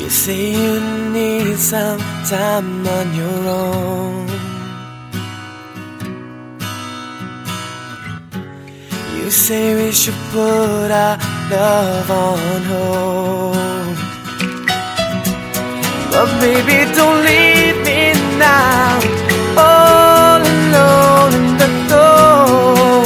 You say you need some time on your own. You say we should put our love on hold. But baby, don't leave me now, all alone in the cold.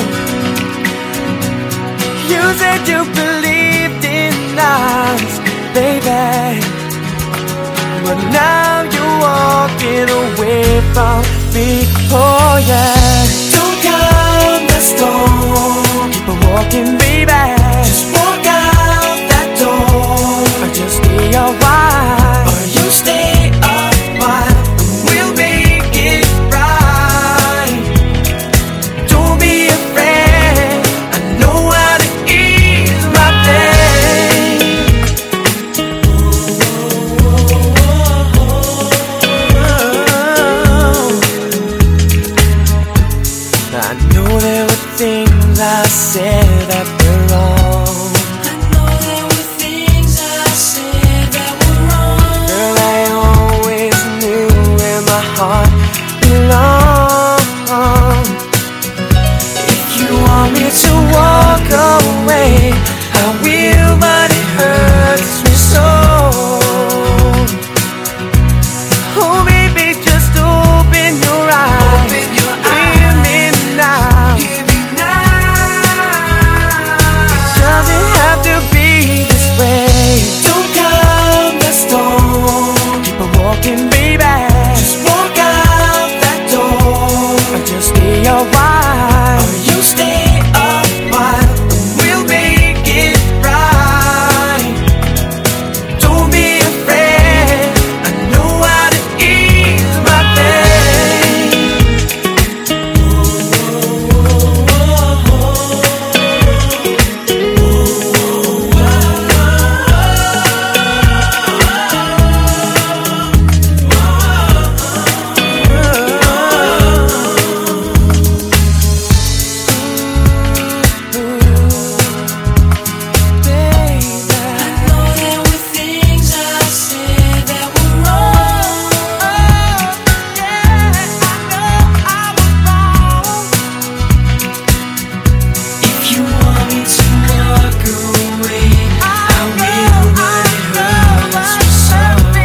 You said you believed in us, baby, but now you're walking away from me. Oh yeah, don't calm the storm, keep on walking, baby. Just walk out that door, or just stay a while, or you stay a while, and we'll make it right. Don't be afraid, I know how to ease my pain. I know there were things I said that were wrong. I know there were things I said that were wrong. Girl, I always knew where my heart belonged. If you want me to walk away, I will, but it hurts me so. Oh baby, just open your eyes, Open your hear me now. Hear me now. Doesn't have to be this way. Don't calm the storm, keep on walking, baby. Just walk out that door, or just stay a while, or you stay a while, and we'll make it right. Don't be afraid, I know how to ease my pain. I know there were things I said that were wrong. If you want me to walk away, I will, but it hurts me so.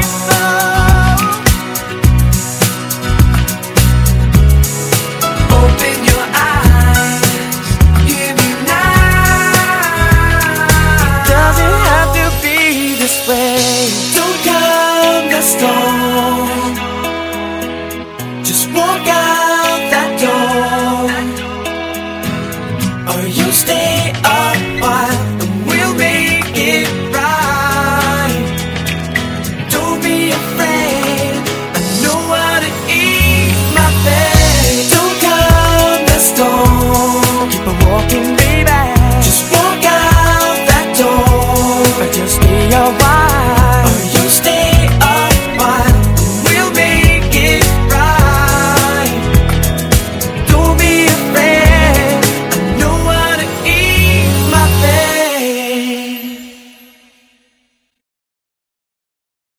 Open your eyes, hear me now. Doesn't have to be this way. Don't calm the storm, just walk out that door, or you stay up